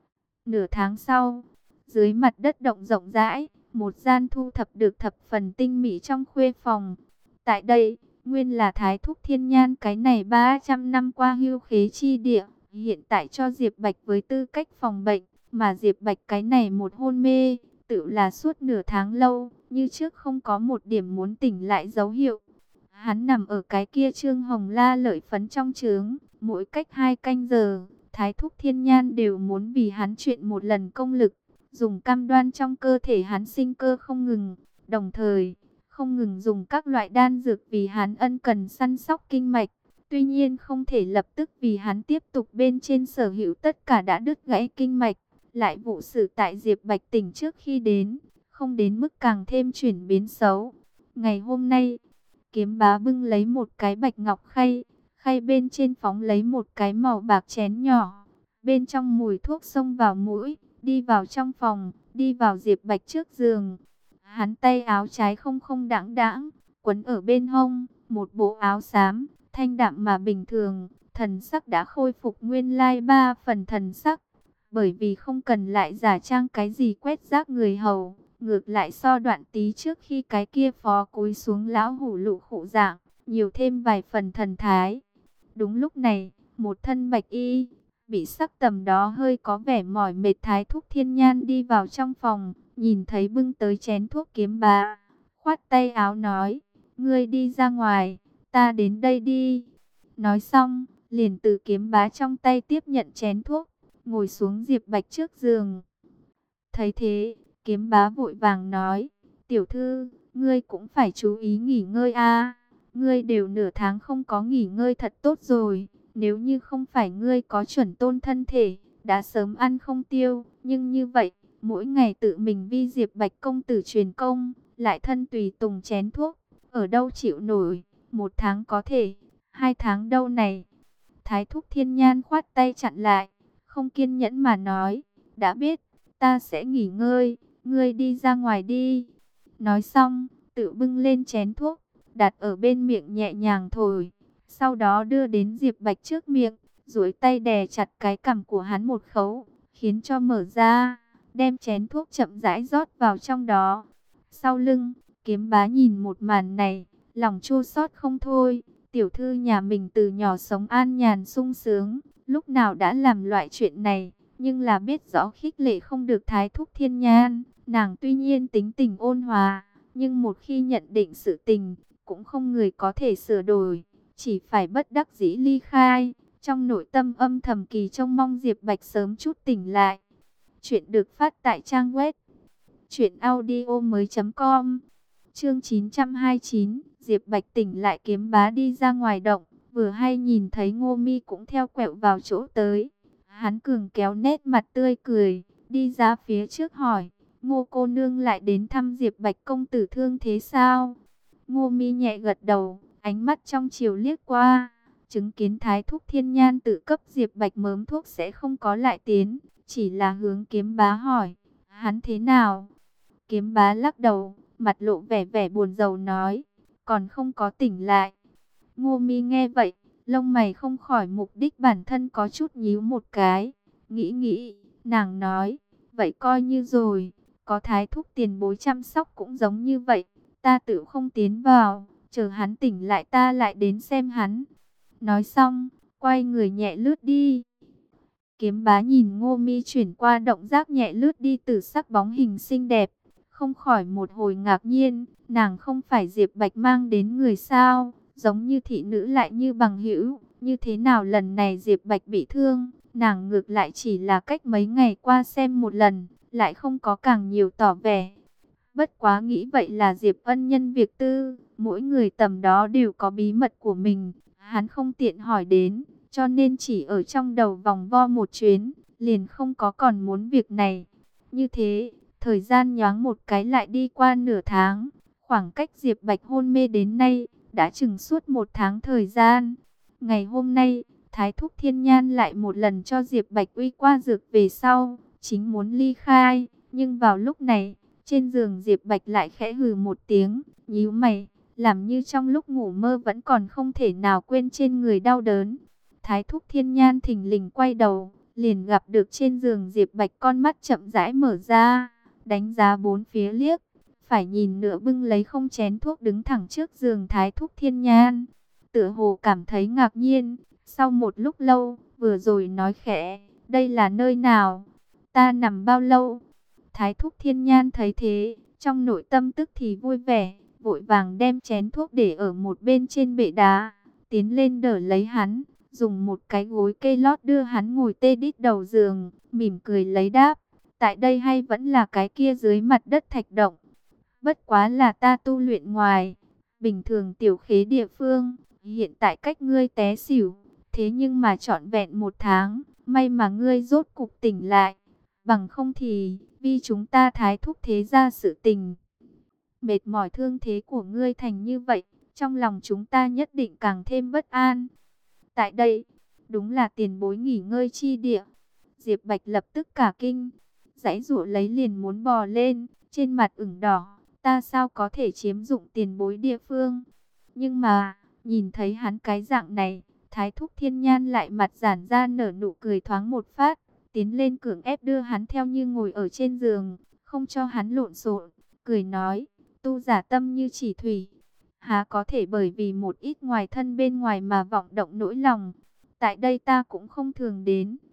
Nửa tháng sau, dưới mặt đất động rộng rãi, một gian thu thập được thập phần tinh mỹ trong khuê phòng. Tại đây, nguyên là Thái Thúc Thiên Nhan cái này 300 năm qua hưu khế chi địa, hiện tại cho Diệp Bạch với tư cách phòng bệnh, mà Diệp Bạch cái này một hôn mê, tự là suốt nửa tháng lâu, như trước không có một điểm muốn tỉnh lại dấu hiệu. Hắn nằm ở cái kia Trương Hồng La lợi phấn trong trướng, mỗi cách 2 canh giờ, Thái Thúc Thiên Nhan đều muốn vì hắn chuyện một lần công lực, dùng cam đoan trong cơ thể hắn sinh cơ không ngừng, đồng thời không ngừng dùng các loại đan dược vì hắn ân cần săn sóc kinh mạch. Tuy nhiên không thể lập tức vì hắn tiếp tục bên trên sở hữu tất cả đã đứt gãy kinh mạch. Lại vụ sự tại Diệp Bạch tỉnh trước khi đến, không đến mức càng thêm chuyển biến xấu. Ngày hôm nay, Kiếm Bá bưng lấy một cái bạch ngọc khay, khay bên trên phóng lấy một cái màu bạc chén nhỏ. Bên trong mùi thuốc xông vào mũi, đi vào trong phòng, đi vào Diệp Bạch trước giường. Hắn tay áo trái không đãng đãng, quấn ở bên hông, một bộ áo xám, thanh đạm mà bình thường, thần sắc đã khôi phục nguyên lai 3 phần thần sắc. Bởi vì không cần lại giả trang cái gì quét rác người hầu, ngược lại so Đoạn Tý trước khi cái kia phó cúi xuống lão hủ lụ khụ dạng, nhiều thêm vài phần thần thái. Đúng lúc này, một thân bạch y, Bị sắc tầm đó hơi có vẻ mỏi mệt, Thái Thúc Thiên Nhan đi vào trong phòng, nhìn thấy bưng tới chén thuốc Kiếm Bá, khoát tay áo nói, ngươi đi ra ngoài, ta đến đây đi. Nói xong, liền từ Kiếm Bá trong tay tiếp nhận chén thuốc, ngồi xuống Diệp Bạch trước giường. Thấy thế, Kiếm Bá vội vàng nói, tiểu thư, ngươi cũng phải chú ý nghỉ ngơi a. Ngươi đều nửa tháng không có nghỉ ngơi thật tốt rồi. Nếu như không phải ngươi có chuẩn tôn thân thể, đã sớm ăn không tiêu. Nhưng như vậy, mỗi ngày tự mình vi Diệp Bạch công tử truyền công, lại thân tùy tùng chén thuốc, ở đâu chịu nổi. 1 tháng có thể, 2 tháng đâu này. Thái Thúc Thiên Nhan khoát tay chặn lại, không kiên nhẫn mà nói, đã biết, ta sẽ nghỉ ngơi, ngươi đi ra ngoài đi. Nói xong, tự bưng lên chén thuốc, đặt ở bên miệng nhẹ nhàng thổi. Sau đó đưa đến Diệp Bạch trước miệng, duỗi tay đè chặt cái cằm của hắn một khấu, khiến cho mở ra, đem chén thuốc chậm rãi rót vào trong đó. Sau lưng, Kiếm Bá nhìn một màn này, lòng chua xót không thôi. Tiểu thư nhà mình từ nhỏ sống an nhàn sung sướng, lúc nào đã làm loại chuyện này, nhưng là biết rõ khích lệ không được Thái Thúc Thiên Nhan. Nàng tuy nhiên tính tình ôn hòa, nhưng một khi nhận định sự tình, cũng không người có thể sửa đổi, chỉ phải bất đắc dĩ ly khai. Trong nội tâm âm thầm kỳ trông mong Diệp Bạch sớm chút tỉnh lại. Chuyện được phát tại trang web truyệnaudiomoi.com. Chương 929, Diệp Bạch tỉnh lại. Kiếm Bá đi ra ngoài động, vừa hay nhìn thấy Ngô Mi cũng theo quẹo vào chỗ tới. Hắn cường kéo nét mặt tươi cười, đi ra phía trước hỏi, Ngô cô nương lại đến thăm Diệp Bạch công tử thương thế sao? Ngô Mi nhẹ gật đầu, ánh mắt trong chiều liếc qua, chứng kiến Thái Thúc Thiên Nhan tự cấp Diệp Bạch mớm thuốc sẽ không có lại tiến, chỉ là hướng Kiếm Bá hỏi, hắn thế nào? Kiếm Bá lắc đầu, mặt lộ vẻ vẻ buồn rầu nói, còn không có tỉnh lại. Ngô Mi nghe vậy, lông mày không khỏi mục đích bản thân có chút nhíu một cái, nghĩ, nàng nói, vậy coi như rồi, có Thái Thúc tiền bối chăm sóc cũng giống như vậy, ta tự không tiến vào, chờ hắn tỉnh lại ta lại đến xem hắn. Nói xong, quay người nhẹ lướt đi. Kiếm Bá nhìn Ngô Mi chuyển qua động tác nhẹ lướt đi từ sắc bóng hình xinh đẹp, không khỏi một hồi ngạc nhiên, nàng không phải Diệp Bạch mang đến người sao, giống như thị nữ lại như bằng hữu, như thế nào lần này Diệp Bạch bị thương, nàng ngược lại chỉ là cách mấy ngày qua xem một lần, lại không có càng nhiều tỏ vẻ. Bất quá nghĩ vậy là Diệp Ân nhân việc tư, mỗi người tầm đó đều có bí mật của mình, hắn không tiện hỏi đến, cho nên chỉ ở trong đầu vòng vo một chuyến, liền không có còn muốn việc này. Như thế, thời gian nhoáng một cái lại đi qua nửa tháng, khoảng cách Diệp Bạch hôn mê đến nay, đã chừng suốt 1 tháng thời gian. Ngày hôm nay, Thái Thúc Thiên Nhan lại một lần cho Diệp Bạch uy qua dược về sau, chính muốn ly khai, nhưng vào lúc này, trên giường Diệp Bạch lại khẽ hừ một tiếng, nhíu mày, làm như trong lúc ngủ mơ vẫn còn không thể nào quên trên người đau đớn. Thái Thúc Thiên Nhan thình lình quay đầu, liền gặp được trên giường Diệp Bạch con mắt chậm rãi mở ra, đánh giá bốn phía liếc, phải nhìn nửa bưng lấy không chén thuốc đứng thẳng trước giường Thái Thúc Thiên Nhan. Tựa hồ cảm thấy ngạc nhiên, sau một lúc lâu, vừa rồi nói khẽ, đây là nơi nào? Ta nằm bao lâu? Thái Thúc Thiên Nhan thấy thế, trong nội tâm tức thì vui vẻ, vội vàng đem chén thuốc để ở một bên trên bệ đá, tiến lên đỡ lấy hắn, dùng một cái gối kê lót đưa hắn ngồi tê đít đầu giường, mỉm cười lấy đáp, tại đây hay vẫn là cái kia dưới mặt đất thạch động? Bất quá là ta tu luyện ngoài, bình thường tiểu khế địa phương, hiện tại cách ngươi té xỉu, thế nhưng mà trọn vẹn 1 tháng, may mà ngươi rốt cục tỉnh lại, bằng không thì, vì chúng ta Thái Thúc thế ra sự tình. Mệt mỏi thương thế của ngươi thành như vậy, trong lòng chúng ta nhất định càng thêm bất an. Tại đây, đúng là tiền bối nghỉ ngơi chi địa. Diệp Bạch lập tức cả kinh, giãy giụa lấy liền muốn bò lên, trên mặt ửng đỏ, ta sao có thể chiếm dụng tiền bối địa phương. Nhưng mà, nhìn thấy hắn cái dạng này, Thái Thúc Thiên Nhan lại mặt giãn ra nở nụ cười thoáng một phát, tiến lên cưỡng ép đưa hắn theo như ngồi ở trên giường, không cho hắn lộn xộn, cười nói, tu giả tâm như chỉ thủy, há có thể bởi vì một ít ngoài thân bên ngoài mà vọng động nỗi lòng. Tại đây ta cũng không thường đến,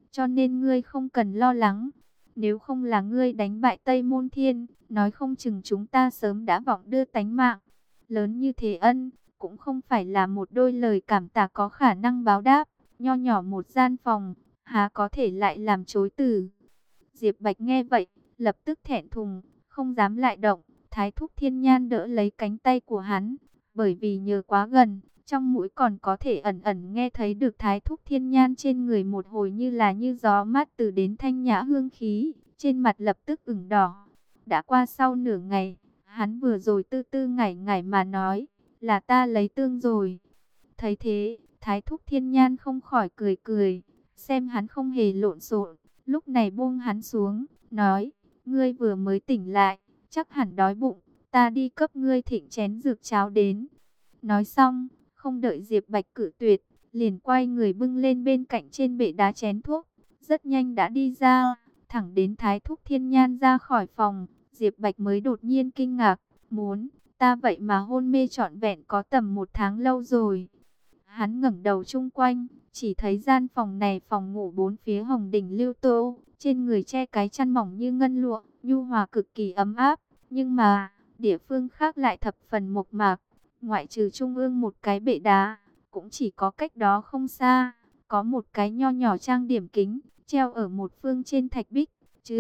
cho nên ngươi không cần lo lắng. Nếu không là ngươi đánh bại Tây Môn Thiên, nói không chừng chúng ta sớm đã vọng đưa tánh mạng. Lớn như thế ân, cũng không phải là một đôi lời cảm tạ có khả năng báo đáp. Nho nhỏ một gian phòng, há có thể lại làm chối từ. Diệp Bạch nghe vậy, lập tức thẹn thùng, không dám lại động. Thái thúc Thiên Nhan đỡ lấy cánh tay của hắn, bởi vì nhờ quá gần, trong mũi còn có thể ẩn ẩn nghe thấy được Thái thúc Thiên Nhan trên người một hồi như là như gió mát từ đến thanh nhã hương khí, trên mặt lập tức ửng đỏ. Đã qua sau nửa ngày, hắn vừa rồi tư tư ngải ngải mà nói, là ta lấy tương rồi. Thấy thế, Thái thúc Thiên Nhan không khỏi cười cười, xem hắn không hề lộn xộn, lúc này buông hắn xuống, nói, ngươi vừa mới tỉnh lại, chắc hẳn đói bụng, ta đi cấp ngươi thịnh chén dược cháo đến. Nói xong, không đợi Diệp Bạch cự tuyệt, liền quay người bưng lên bên cạnh trên bệ đá chén thuốc, rất nhanh đã đi ra, thẳng đến Thái thúc Thiên Nhan ra khỏi phòng. Diệp Bạch mới đột nhiên kinh ngạc, ta vậy mà hôn mê trọn vẹn có tầm 1 tháng lâu rồi. Hắn ngẩng đầu chung quanh, chỉ thấy gian phòng này phòng ngủ bốn phía hồng đỉnh lưu tô, trên người che cái chăn mỏng như ngân lụa, nhu hòa cực kỳ ấm áp, nhưng mà địa phương khác lại thập phần mộc mạc, ngoại trừ trung ương một cái bệ đá, cũng chỉ có cách đó không xa, có một cái nho nhỏ trang điểm kính, treo ở một phương trên thạch bích,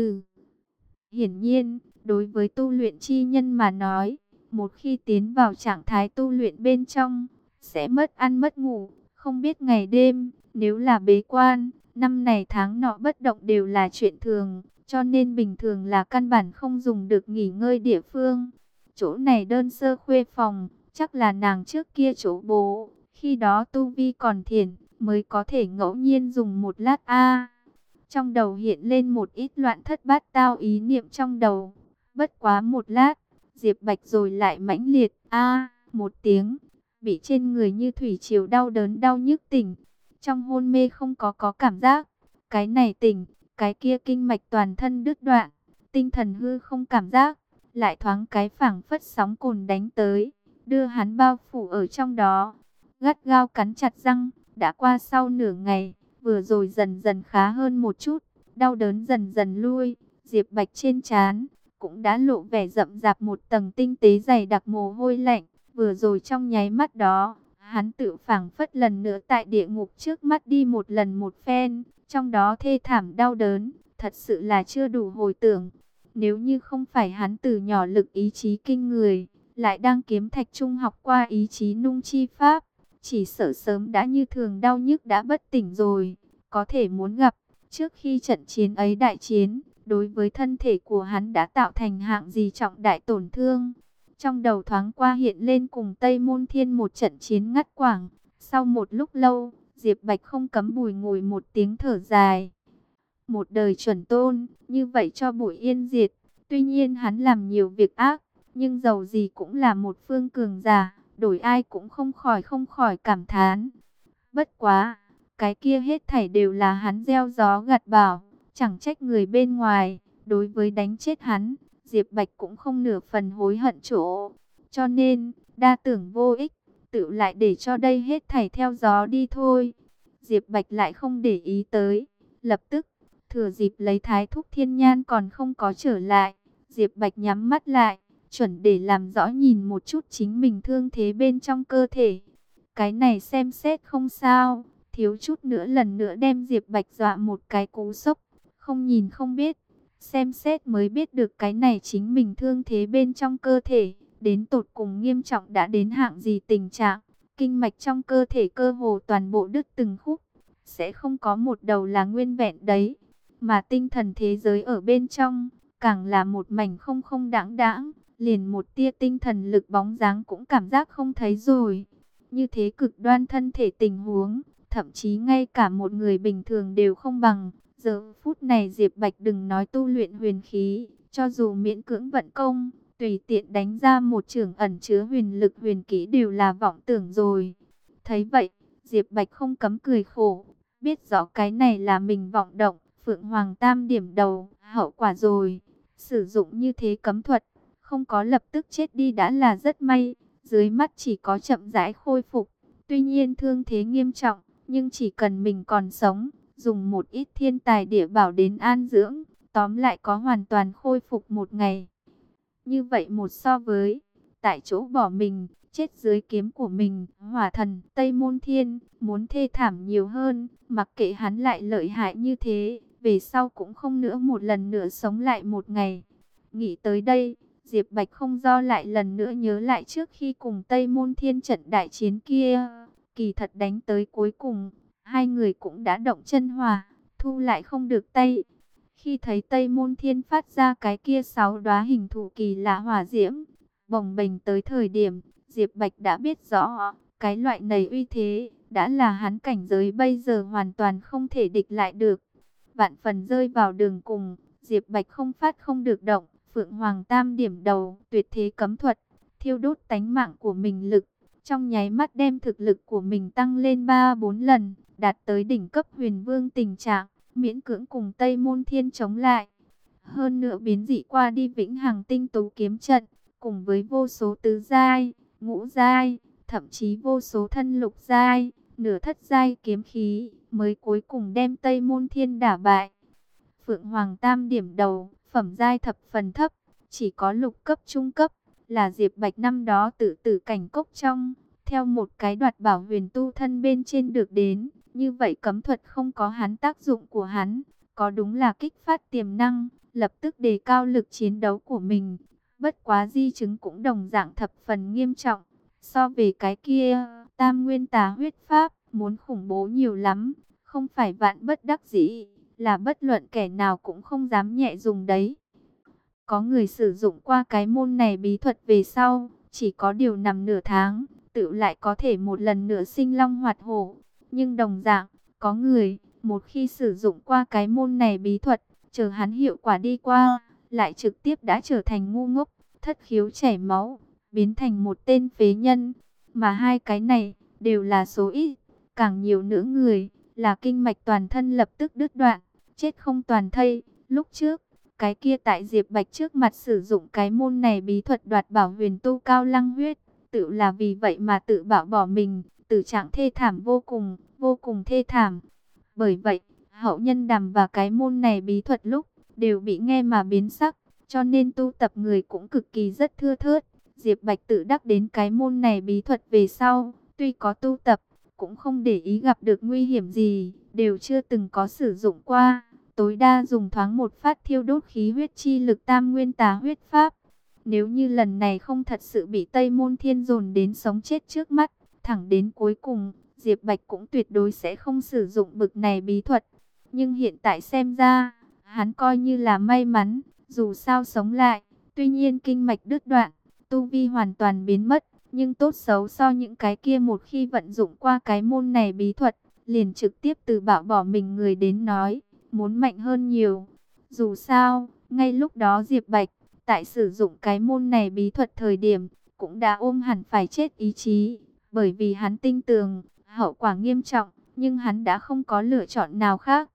hiển nhiên, đối với tu luyện chi nhân mà nói, một khi tiến vào trạng thái tu luyện bên trong, sẽ mất ăn mất ngủ, không biết ngày đêm. Nếu là bế quan, năm này tháng nọ bất động đều là chuyện thường, cho nên bình thường là căn bản không dùng được nghỉ ngơi địa phương. Chỗ này đơn sơ khuê phòng, chắc là nàng trước kia chỗ bố, khi đó tu vi còn thiền, mới có thể ngẫu nhiên dùng một lát Trong đầu hiện lên một ít loạn thất bát tao ý niệm trong đầu. Bất quá một lát, Diệp Bạch rồi lại mãnh liệt một tiếng, bị trên người như thủy triều đau đớn đau nhức tỉnh. Trong hôn mê không có cảm giác, cái này tỉnh, cái kia kinh mạch toàn thân đứt đoạn, tinh thần hư không cảm giác, lại thoáng cái phảng phất sóng cồn đánh tới, đưa hắn bao phủ ở trong đó, gắt gao cắn chặt răng. Đã qua sau nửa ngày, vừa rồi dần dần khá hơn một chút, đau đớn dần dần lui, Diệp Bạch trên trán cũng đã lộ vẻ rậm rạp một tầng tinh tế dày đặc mồ hôi lạnh. Vừa rồi trong nháy mắt đó, hắn tự phảng phất lần nữa tại địa ngục trước mắt đi một lần một phen, trong đó thê thảm đau đớn, thật sự là chưa đủ hồi tưởng. Nếu như không phải hắn từ nhỏ lực ý chí kinh người, lại đang kiếm thạch trung học qua ý chí nung chi pháp, chỉ sợ sớm đã như thường đau nhức đã bất tỉnh rồi. Có thể muốn gặp, trước khi trận chiến ấy đại chiến, đối với thân thể của hắn đã tạo thành hạng gì trọng đại tổn thương. Trong đầu thoáng qua hiện lên cùng Tây Môn Thiên một trận chiến ngắt quãng. Sau một lúc lâu, Diệp Bạch không cấm bùi ngùi một tiếng thở dài. Một đời chuẩn tôn, như vậy cho bụi yên diệt. Tuy nhiên hắn làm nhiều việc ác, nhưng dầu gì cũng là một phương cường giả, đổi ai cũng không khỏi cảm thán. Bất quá, cái kia hết thảy đều là hắn gieo gió gặt bão, chẳng trách người bên ngoài, đối với đánh chết hắn, Diệp Bạch cũng không nửa phần hối hận chỗ. Cho nên, đa tưởng vô ích, tự lại để cho đây hết thảy theo gió đi thôi. Diệp Bạch lại không để ý tới, lập tức, thừa dịp lấy Thái thúc Thiên Nhan còn không có trở lại, Diệp Bạch nhắm mắt lại, chuẩn để làm rõ nhìn một chút chính mình thương thế bên trong cơ thể. Cái này xem xét không sao, thiếu chút nữa lần nữa đem Diệp Bạch dọa một cái cú sốc, không nhìn không biết. Xem xét mới biết được cái này chính mình thương thế bên trong cơ thể, đến tột cùng nghiêm trọng đã đến hạng gì tình trạng. Kinh mạch trong cơ thể cơ hồ toàn bộ đứt từng khúc, sẽ không có một đầu là nguyên vẹn đấy. Mà tinh thần thế giới ở bên trong, càng là một mảnh không không đãng đãng, liền một tia tinh thần lực bóng dáng cũng cảm giác không thấy rồi. Như thế cực đoan thân thể tình huống, thậm chí ngay cả một người bình thường đều không bằng. Giờ phút này Diệp Bạch đừng nói tu luyện huyền khí, cho dù miễn cưỡng vận công, tùy tiện đánh ra một chưởng ẩn chứa huyền lực huyền kỹ đều là vọng tưởng rồi. Thấy vậy, Diệp Bạch không cấm cười khổ, biết rõ cái này là mình vọng động, Phượng Hoàng Tam điểm đầu, hậu quả rồi. Sử dụng như thế cấm thuật, không có lập tức chết đi đã là rất may, dưới mắt chỉ có chậm rãi khôi phục. Tuy nhiên thương thế nghiêm trọng, nhưng chỉ cần mình còn sống, dùng một ít thiên tài địa bảo đến an dưỡng, tóm lại có hoàn toàn khôi phục một ngày. Như vậy một so với tại chỗ bỏ mình, chết dưới kiếm của mình, hỏa thần Tây Môn Thiên muốn thê thảm nhiều hơn, mặc kệ hắn lại lợi hại như thế, về sau cũng không nữa một lần nữa sống lại một ngày. Nghĩ tới đây, Diệp Bạch không do lại lần nữa nhớ lại trước khi cùng Tây Môn Thiên trận đại chiến kia, kỳ thật đánh tới cuối cùng, hai người cũng đã động chân hòa, thu lại không được tay. Khi thấy Tây Môn Thiên phát ra cái kia 6 đóa hình thù kỳ lạ hỏa diễm, bồng bềnh tới thời điểm, Diệp Bạch đã biết rõ, cái loại này uy thế, đã là hắn cảnh giới bây giờ hoàn toàn không thể địch lại được. Vạn phần rơi vào đường cùng, Diệp Bạch không phát không được động, Phượng Hoàng Tam điểm đầu, tuyệt thế cấm thuật, thiêu đốt tánh mạng của mình lực, trong nháy mắt đem thực lực của mình tăng lên 3-4 lần, đạt tới đỉnh cấp huyền vương tình trạng, miễn cưỡng cùng Tây Môn Thiên chống lại. Hơn nữa biến dị qua đi vĩnh hằng tinh tú kiếm trận, cùng với vô số tứ giai, ngũ giai, thậm chí vô số thân lục giai, nửa thất giai kiếm khí, mới cuối cùng đem Tây Môn Thiên đả bại. Phượng Hoàng Tam điểm đầu, phẩm giai thập phần thấp, chỉ có lục cấp trung cấp, là Diệp Bạch năm đó tự tử cảnh cốc trong, theo một cái đoạt bảo huyền tu thân bên trên được đến. Như vậy cấm thuật không có hắn tác dụng của hắn, có đúng là kích phát tiềm năng, lập tức đề cao lực chiến đấu của mình. Bất quá di chứng cũng đồng dạng thập phần nghiêm trọng, so về cái kia, Tam Nguyên Tà huyết pháp, muốn khủng bố nhiều lắm, không phải vạn bất đắc dĩ, là bất luận kẻ nào cũng không dám nhẹ dùng đấy. Có người sử dụng qua cái môn này bí thuật về sau, chỉ có điều nằm nửa tháng, tự lại có thể một lần nữa sinh long hoạt hổ. Nhưng đồng dạng, có người, một khi sử dụng qua cái môn này bí thuật, chờ hắn hiệu quả đi qua, lại trực tiếp đã trở thành ngu ngốc, thất khiếu chảy máu, biến thành một tên phế nhân. Mà hai cái này, đều là số ít, càng nhiều nữa người, là kinh mạch toàn thân lập tức đứt đoạn, chết không toàn thây. Lúc trước, cái kia tại Diệp Bạch trước mặt sử dụng cái môn này bí thuật đoạt bảo huyền tu cao lăng huyết, tự là vì vậy mà tự bảo bỏ mình, tử trạng thê thảm vô cùng thê thảm. Bởi vậy, hậu nhân đàm và cái môn này bí thuật lúc, đều bị nghe mà biến sắc, cho nên tu tập người cũng cực kỳ rất thưa thớt. Diệp Bạch tự đắc đến cái môn này bí thuật về sau, tuy có tu tập, cũng không để ý gặp được nguy hiểm gì, đều chưa từng có sử dụng qua. Tối đa dùng thoáng một phát thiêu đốt khí huyết chi lực Tam Nguyên Tà huyết pháp. Nếu như lần này không thật sự bị Tây Môn Thiên dồn đến sống chết trước mắt, thẳng đến cuối cùng, Diệp Bạch cũng tuyệt đối sẽ không sử dụng bực này bí thuật. Nhưng hiện tại xem ra, hắn coi như là may mắn, dù sao sống lại, tuy nhiên kinh mạch đứt đoạn, tu vi hoàn toàn biến mất, nhưng tốt xấu so những cái kia một khi vận dụng qua cái môn này bí thuật, liền trực tiếp từ bảo bỏ mình người đến nói, muốn mạnh hơn nhiều. Dù sao, ngay lúc đó Diệp Bạch, tại sử dụng cái môn này bí thuật thời điểm, cũng đã ôm hẳn phải chết ý chí, bởi vì hắn tin tưởng, hậu quả nghiêm trọng, nhưng hắn đã không có lựa chọn nào khác.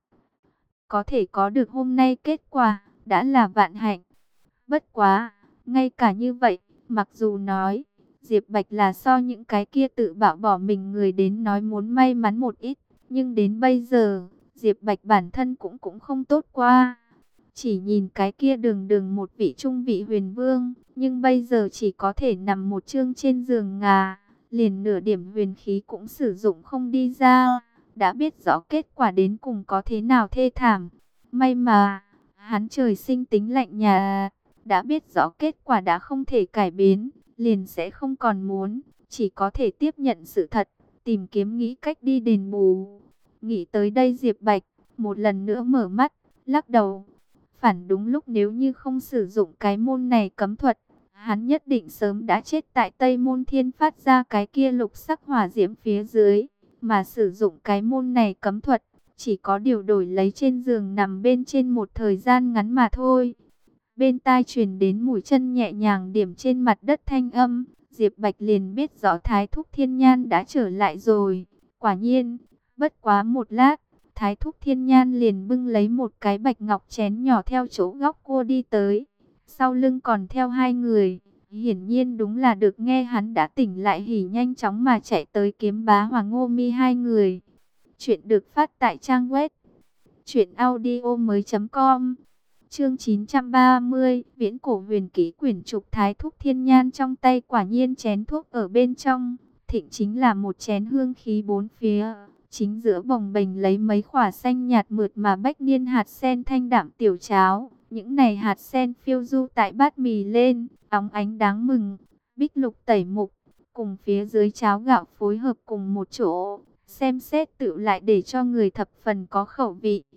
Có thể có được hôm nay kết quả, đã là vạn hạnh. Bất quá, ngay cả như vậy, mặc dù nói, Diệp Bạch là so những cái kia tự bảo bỏ mình người đến nói muốn may mắn một ít, nhưng đến bây giờ, Diệp Bạch bản thân cũng không tốt qua. Chỉ nhìn cái kia đường đường một vị trung vị huyền vương, nhưng bây giờ chỉ có thể nằm một chương trên giường ngà, liền nửa điểm huyền khí cũng sử dụng không đi ra, đã biết rõ kết quả đến cùng có thế nào thê thảm. May mà, hắn trời sinh tính lạnh nhạt, đã biết rõ kết quả đã không thể cải biến, liền sẽ không còn muốn, chỉ có thể tiếp nhận sự thật, tìm kiếm nghĩ cách đi đền bù. Nghĩ tới đây Diệp Bạch, một lần nữa mở mắt, lắc đầu. Phản đúng lúc nếu như không sử dụng cái môn này cấm thuật, hắn nhất định sớm đã chết tại Tây Môn Thiên phát ra cái kia lục sắc hỏa diễm phía dưới. Mà sử dụng cái môn này cấm thuật, chỉ có điều đổi lấy trên giường nằm bên trên một thời gian ngắn mà thôi. Bên tai truyền đến mùi chân nhẹ nhàng điểm trên mặt đất thanh âm, Diệp Bạch liền biết rõ Thái Thúc Thiên Nhan đã trở lại rồi. Quả nhiên, bất quá một lát, Thái Thúc Thiên Nhan liền bưng lấy một cái bạch ngọc chén nhỏ theo chỗ góc cua đi tới. Sau lưng còn theo hai người, hiển nhiên đúng là được nghe hắn đã tỉnh lại hỉ nhanh chóng mà chạy tới kiếm bá Hoàng Ngô Mi hai người. Chuyện được phát tại trang web Chuyện audio mới.com. Chương 930, Viễn cổ huyền ký quyển trục Thái Thúc Thiên Nhan trong tay, quả nhiên chén thuốc ở bên trong thịnh chính là một chén hương khí bốn phía. Chính giữa bồng bềnh lấy mấy khỏa xanh nhạt mượt mà bách niên hạt sen thanh đạm tiểu cháo. Những này hạt sen phiêu du tại bát mì lên, óng ánh đáng mừng. Bích lục tẩy mục, cùng phía dưới cháo gạo phối hợp cùng một chỗ, xem xét tự lại để cho người thập phần có khẩu vị.